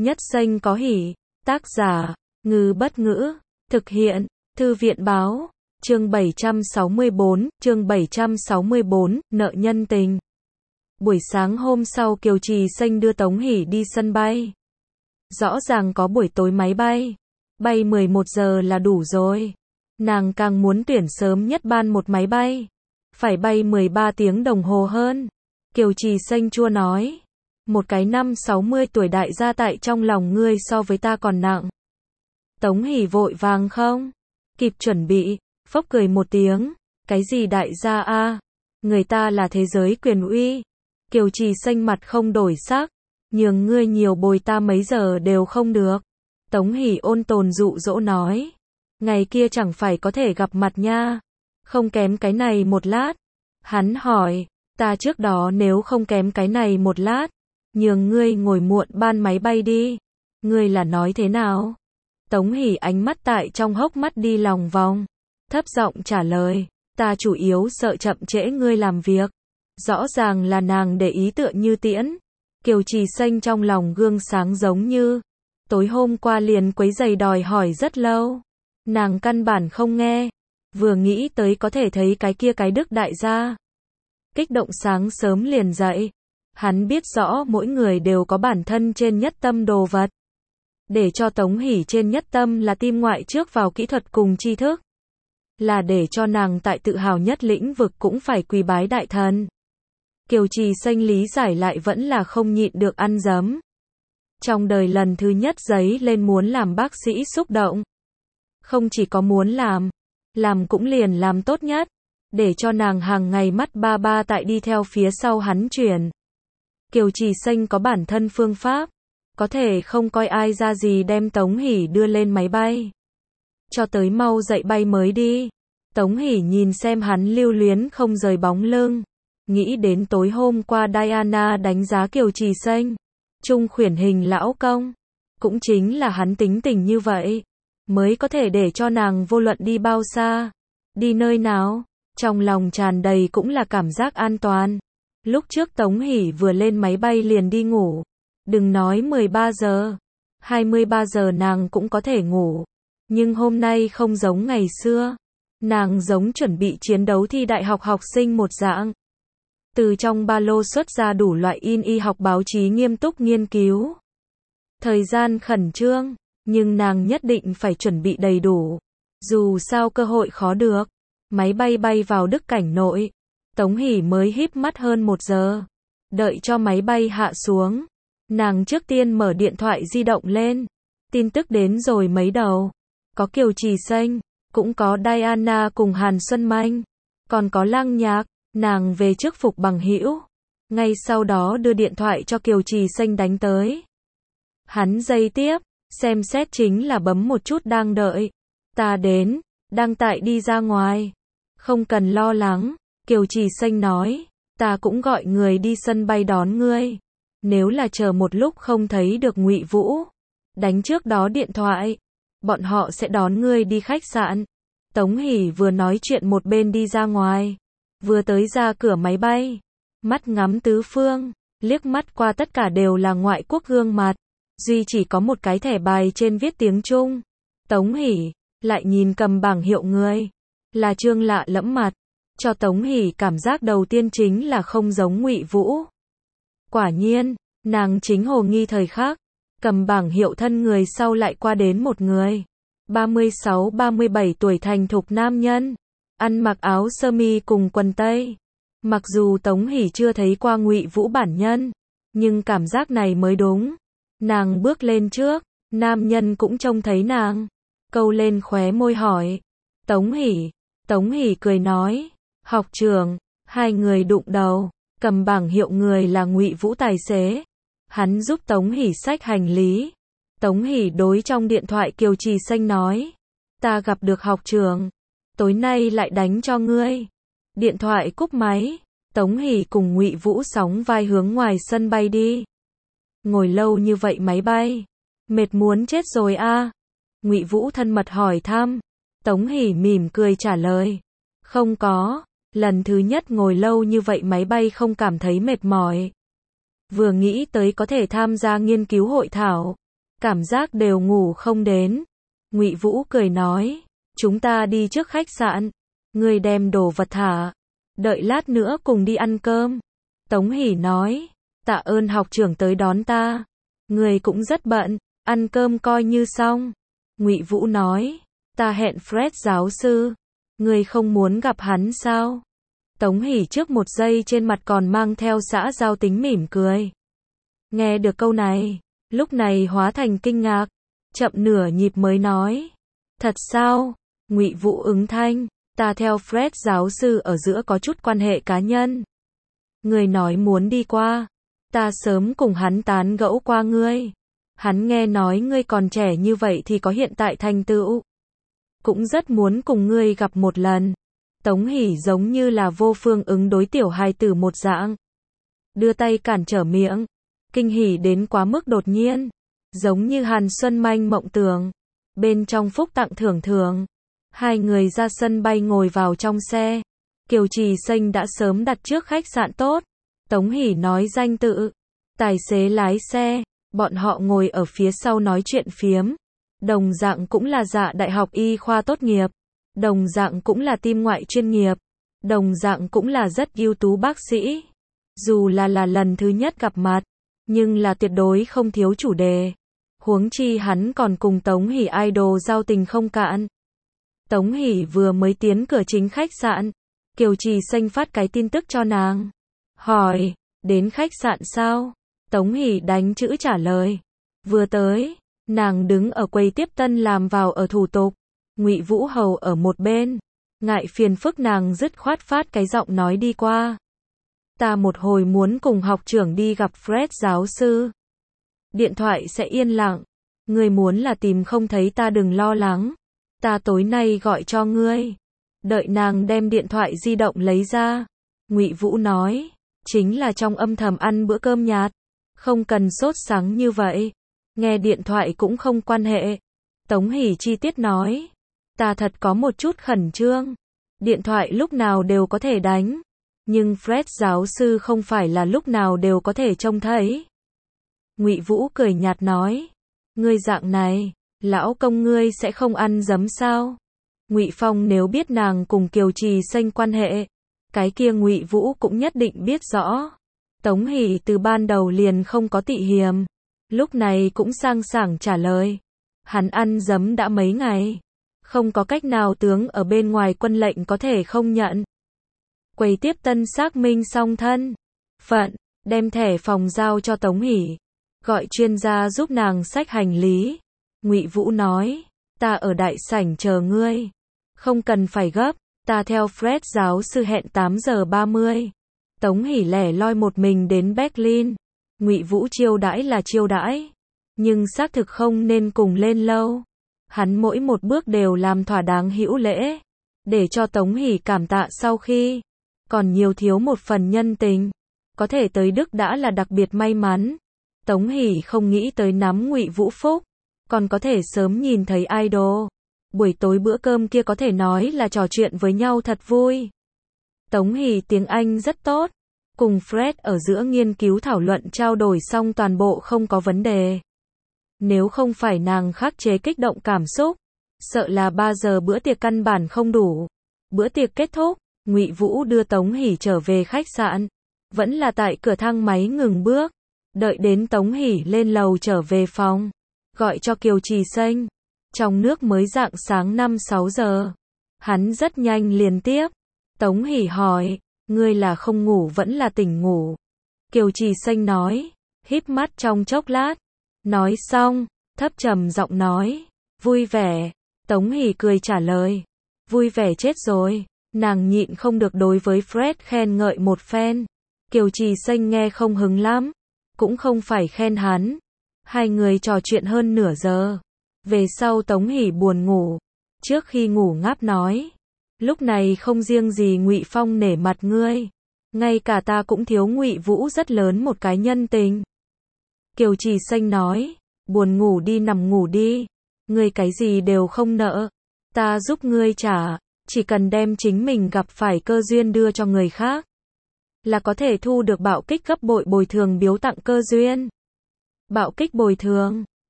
Nhất danh có hỷ. Tác giả, Ngư Bất Ngữ. Thực hiện, Thư viện Báo. Chương 764, nợ nhân tình. Buổi sáng hôm sau Kiều Trì Xanh đưa Tống Hỷ đi sân bay. Rõ ràng có buổi tối máy bay. Bay 11 giờ là đủ rồi. Nàng càng muốn tuyển sớm nhất ban một máy bay. Phải bay 13 tiếng đồng hồ hơn. Kiều Trì Xanh chua nói. Một cái năm 60 tuổi đại gia tại trong lòng ngươi so với ta còn nặng. Tống Hỷ vội vàng không kịp chuẩn bị, phốc cười một tiếng. Cái gì đại gia a? Người ta là thế giới quyền uy. Kiều Trì Xanh mặt không đổi sắc. Nhường ngươi nhiều bồi ta mấy giờ đều không được. Tống Hỷ ôn tồn dụ dỗ nói. Ngày kia chẳng phải có thể gặp mặt nha. Không kém cái này một lát. Hắn hỏi, ta trước đó nếu không kém cái này một lát, nhường ngươi ngồi muộn ban máy bay đi. Ngươi là nói thế nào? Tống Hỷ ánh mắt tại trong hốc mắt đi lòng vòng. Thấp giọng trả lời, ta chủ yếu sợ chậm trễ ngươi làm việc. Rõ ràng là nàng để ý tựa như tiễn. Kiều Trì Xanh trong lòng gương sáng giống như. Tối hôm qua liền quấy giày đòi hỏi rất lâu. Nàng căn bản không nghe. Vừa nghĩ tới có thể thấy cái kia cái Đức đại gia. Kích động sáng sớm liền dậy. Hắn biết rõ mỗi người đều có bản thân trên nhất tâm đồ vật. Để cho Tống Hỷ trên nhất tâm là tim ngoại trước vào kỹ thuật cùng tri thức. Là để cho nàng tại tự hào nhất lĩnh vực cũng phải quỳ bái đại thần. Kiều Trì Xanh lý giải lại vẫn là không nhịn được ăn dấm. Trong đời lần thứ nhất giấy lên muốn làm bác sĩ xúc động. Không chỉ có muốn làm cũng liền làm tốt nhất. Để cho nàng hàng ngày mắt ba ba tại đi theo phía sau hắn chuyển. Kiều Trì Xanh có bản thân phương pháp. Có thể không coi ai ra gì đem Tống Hỷ đưa lên máy bay. Cho tới mau dậy bay mới đi. Tống Hỷ nhìn xem hắn lưu luyến không rời bóng lưng. Nghĩ đến tối hôm qua Diana đánh giá Kiều Trì Xanh. Trung khuyển hình lão công. Cũng chính là hắn tính tình như vậy. Mới có thể để cho nàng vô luận đi bao xa. Đi nơi nào. Trong lòng tràn đầy cũng là cảm giác an toàn. Lúc trước Tống Hỷ vừa lên máy bay liền đi ngủ. Đừng nói 13 giờ. 23 giờ nàng cũng có thể ngủ. Nhưng hôm nay không giống ngày xưa. Nàng giống chuẩn bị chiến đấu thi đại học học sinh một dạng. Từ trong ba lô xuất ra đủ loại y học báo chí nghiêm túc nghiên cứu. Thời gian khẩn trương, nhưng nàng nhất định phải chuẩn bị đầy đủ. Dù sao cơ hội khó được. Máy bay bay vào Đức cảnh nội. Tống Hỷ mới híp mắt hơn 1 giờ. Đợi cho máy bay hạ xuống. Nàng trước tiên mở điện thoại di động lên. Tin tức đến rồi mấy đầu. Có Kiều Trì Xanh, cũng có Diana cùng Hàn Xuân Manh. Còn có Lăng Nhạc. Nàng về trước phục bằng hữu. Ngay sau đó đưa điện thoại cho Kiều Trì Xanh đánh tới. Hắn giây tiếp, xem xét chính là bấm một chút đang đợi. Ta đến, đang tại đi ra ngoài. Không cần lo lắng, Kiều Trì Xanh nói. Ta cũng gọi người đi sân bay đón ngươi. Nếu là chờ một lúc không thấy được Ngụy Vũ, đánh trước đó điện thoại. Bọn họ sẽ đón ngươi đi khách sạn. Tống Hỷ vừa nói chuyện một bên đi ra ngoài. Vừa tới ra cửa máy bay. Mắt ngắm tứ phương. Liếc mắt qua tất cả đều là ngoại quốc gương mặt. Duy chỉ có một cái thẻ bài trên viết tiếng Trung. Tống Hỷ lại nhìn cầm bảng hiệu người. Là Trương lạ lẫm mặt. Cho Tống Hỷ cảm giác đầu tiên chính là không giống Ngụy Vũ. Quả nhiên, nàng chính hồ nghi thời khắc. Cầm bảng hiệu thân người sau lại qua đến một người. 36-37 tuổi thành thục nam nhân. Ăn mặc áo sơ mi cùng quần tây. Mặc dù Tống Hỷ chưa thấy qua Ngụy Vũ bản nhân. Nhưng cảm giác này mới đúng. Nàng bước lên trước. Nam nhân cũng trông thấy nàng. Câu lên khóe môi hỏi. Tống Hỷ. Tống Hỷ cười nói. Học trưởng. Hai người đụng đầu. Cầm bảng hiệu người là Ngụy Vũ tài xế. Hắn giúp Tống Hỷ xách hành lý. Tống Hỷ đối trong điện thoại Kiều Trì Xanh nói. Ta gặp được học trưởng. Tối nay lại đánh cho ngươi. Điện thoại cúp máy. Tống Hỷ cùng Ngụy Vũ sóng vai hướng ngoài sân bay đi. Ngồi lâu như vậy máy bay. Mệt muốn chết rồi a. Ngụy Vũ thân mật hỏi thăm. Tống Hỷ mỉm cười trả lời. Không có. Lần thứ nhất ngồi lâu như vậy máy bay không cảm thấy mệt mỏi. Vừa nghĩ tới có thể tham gia nghiên cứu hội thảo. cảm giác đều ngủ không đến. Ngụy Vũ cười nói, chúng ta đi trước khách sạn, ngươi đem đồ vật thả, đợi lát nữa cùng đi ăn cơm. Tống Hỷ nói, tạ ơn học trưởng tới đón ta, ngươi cũng rất bận, ăn cơm coi như xong. Ngụy Vũ nói, ta hẹn Fred giáo sư, ngươi không muốn gặp hắn sao? Tống Hỷ trước một giây trên mặt còn mang theo xã giao tính mỉm cười. Nghe được câu này, lúc này hóa thành kinh ngạc, chậm nửa nhịp mới nói, thật sao? Ngụy Vũ ứng thanh, ta theo Fred giáo sư ở giữa có chút quan hệ cá nhân. Người nói muốn đi qua, ta sớm cùng hắn tán gẫu qua ngươi. Hắn nghe nói ngươi còn trẻ như vậy thì có hiện tại thành tựu, cũng rất muốn cùng ngươi gặp một lần. Tống Hỷ giống như là vô phương ứng đối tiểu hài tử một dạng, đưa tay cản trở miệng, kinh hỉ đến quá mức đột nhiên, giống như Hàn Xuân manh mộng tưởng, bên trong phúc tặng thưởng thường. Hai người ra sân bay ngồi vào trong xe, Kiều Trì Xanh đã sớm đặt trước khách sạn tốt. Tống Hỷ nói danh tự, tài xế lái xe, bọn họ ngồi ở phía sau nói chuyện phiếm. Đồng dạng cũng là dạ đại học y khoa tốt nghiệp, đồng dạng cũng là tim ngoại chuyên nghiệp, đồng dạng cũng là rất ưu tú bác sĩ. Dù là lần thứ nhất gặp mặt, nhưng là tuyệt đối không thiếu chủ đề. Huống chi hắn còn cùng Tống Hỷ idol giao tình không cạn. Tống Hỷ vừa mới tiến cửa chính khách sạn, Kiều Trì Xanh phát cái tin tức cho nàng. Hỏi, đến khách sạn sao? Tống Hỷ đánh chữ trả lời. Vừa tới, nàng đứng ở quầy tiếp tân làm vào ở thủ tục. Ngụy Vũ hầu ở một bên, ngại phiền phức nàng dứt khoát phát cái giọng nói đi qua. Ta một hồi muốn cùng học trưởng đi gặp Fred giáo sư. Điện thoại sẽ yên lặng. Ngươi muốn là tìm không thấy ta đừng lo lắng. Ta tối nay gọi cho ngươi. Đợi nàng đem điện thoại di động lấy ra. Ngụy Vũ nói, chính là trong âm thầm ăn bữa cơm nhạt. Không cần sốt sắng như vậy. Nghe điện thoại cũng không quan hệ. Tống Hỷ chi tiết nói, ta thật có một chút khẩn trương. Điện thoại lúc nào đều có thể đánh. Nhưng Fred giáo sư không phải là lúc nào đều có thể trông thấy. Ngụy Vũ cười nhạt nói, ngươi dạng này, lão công ngươi sẽ không ăn dấm sao? Ngụy Phong nếu biết nàng cùng Kiều Trì Xanh quan hệ, cái kia Ngụy Vũ cũng nhất định biết rõ. Tống Hỷ từ ban đầu liền không có tị hiềm, lúc này cũng sang sảng trả lời. Hắn ăn dấm đã mấy ngày, không có cách nào tướng ở bên ngoài quân lệnh có thể không nhận. Quầy tiếp tân xác minh xong thân phận, đem thẻ phòng giao cho Tống Hỷ, gọi chuyên gia giúp nàng xách hành lý. Ngụy Vũ nói, ta ở đại sảnh chờ ngươi, không cần phải gấp, ta theo Fred giáo sư hẹn 8 giờ 30. Tống Hỷ lẻ loi một mình đến Berlin. Ngụy Vũ chiêu đãi là chiêu đãi, nhưng xác thực không nên cùng lên lâu. Hắn mỗi một bước đều làm thỏa đáng hữu lễ, để cho Tống Hỷ cảm tạ sau khi còn nhiều thiếu một phần nhân tình. Có thể tới Đức đã là đặc biệt may mắn. Tống Hỷ không nghĩ tới nắm Ngụy Vũ phúc, còn có thể sớm nhìn thấy idol. Buổi tối bữa cơm kia có thể nói là trò chuyện với nhau thật vui. Tống Hỷ tiếng Anh rất tốt, cùng Fred ở giữa nghiên cứu thảo luận trao đổi xong toàn bộ không có vấn đề. Nếu không phải nàng khắc chế kích động cảm xúc, sợ là 3 giờ bữa tiệc căn bản không đủ. Bữa tiệc kết thúc, Ngụy Vũ đưa Tống Hỷ trở về khách sạn, vẫn là tại cửa thang máy ngừng bước. Đợi đến Tống Hỷ lên lầu trở về phòng, gọi cho Kiều Trì Xanh. Trong nước mới rạng sáng 5-6 giờ. Hắn rất nhanh liền tiếp. Tống Hỷ hỏi, ngươi là không ngủ vẫn là tỉnh ngủ? Kiều Trì Xanh nói, híp mắt trong chốc lát. Nói xong, thấp trầm giọng nói, vui vẻ. Tống Hỷ cười trả lời, vui vẻ chết rồi. Nàng nhịn không được đối với Fred khen ngợi một phen. Kiều Trì Xanh nghe không hứng lắm, cũng không phải khen hắn. Hai người trò chuyện hơn nửa giờ. Về sau Tống Hỷ buồn ngủ. Trước khi ngủ ngáp nói, lúc này không riêng gì Ngụy Phong nể mặt ngươi, ngay cả ta cũng thiếu Ngụy Vũ rất lớn một cái nhân tình. Kiều Trì Xanh nói, buồn ngủ đi nằm ngủ đi, ngươi cái gì đều không nợ, ta giúp ngươi trả, chỉ cần đem chính mình gặp phải cơ duyên đưa cho người khác, là có thể thu được bạo kích gấp bội bồi thường biếu tặng cơ duyên. Bạo kích bồi thường,